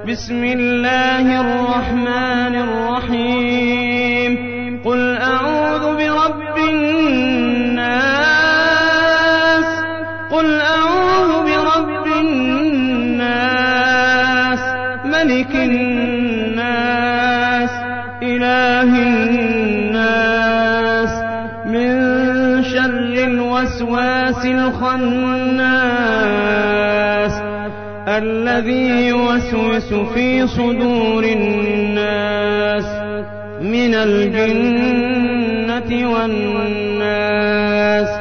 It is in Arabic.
بسم الله الرحمن الرحيم قل أعوذ برب الناس ملك الناس إله الناس من شر الوسواس الخناس الذي يوسوس في صدور الناس من الجنة والناس.